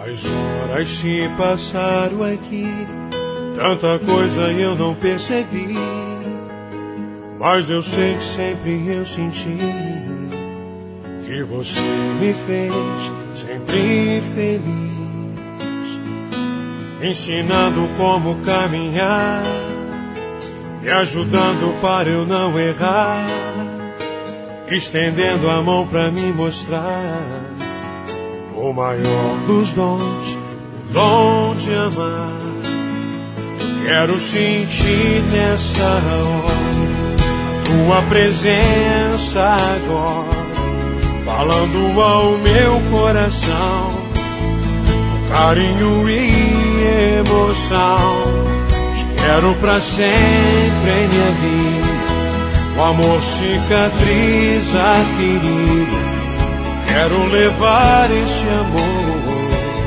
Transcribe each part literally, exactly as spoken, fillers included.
As horas se passaram aqui, tanta coisa eu não percebi, mas eu sei que sempre eu senti que você me fez sempre feliz, ensinando como caminhar, me ajudando para eu não errar, estendendo a mão para me mostrar o maior dos dons, o dom de amar. Eu quero sentir nessa hora tua presença agora, falando ao meu coração, carinho e emoção. Te quero pra sempre em minha vida, o amor cicatriza a ferida. Quero levar esse amor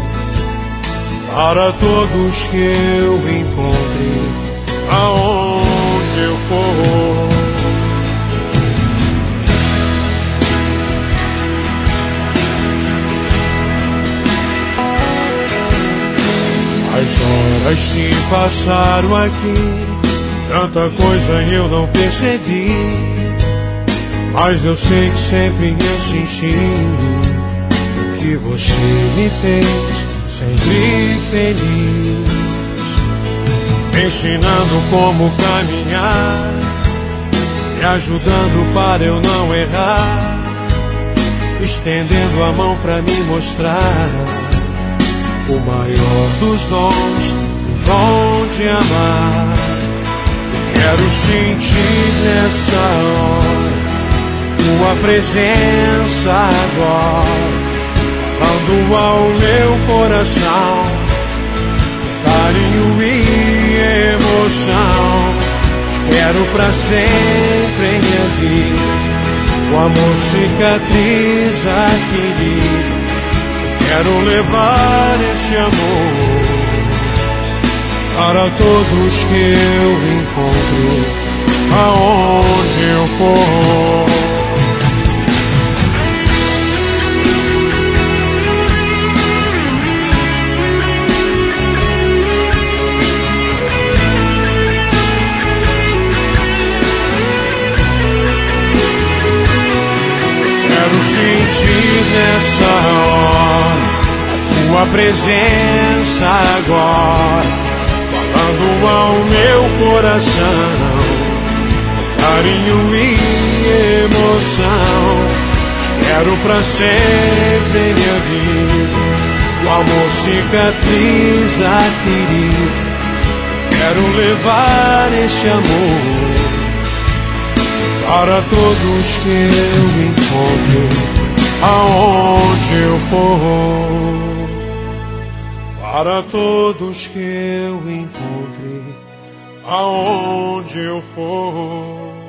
para todos que eu encontre, aonde eu for. As horas se passaram aqui, tanta coisa eu não percebi, mas eu sei que sempre eu senti que você me fez sempre feliz, ensinando como caminhar, me ajudando para eu não errar, estendendo a mão para me mostrar o maior dos dons, o dom de amar. Quero sentir nessa hora tua presença agora, falando ao meu coração, carinho e emoção. Quero pra sempre em minha vida, o amor cicatriza a ferida. Quero levar esse amor para todos que eu encontro, aonde eu for. Sentir nessa hora a tua presença agora, falando ao meu coração, carinho e emoção. Quero pra sempre em minha vida, o amor cicatriza a ferida. Quero levar esse amor para todos que eu encontro, aonde eu for. Para todos que eu encontre, aonde eu for.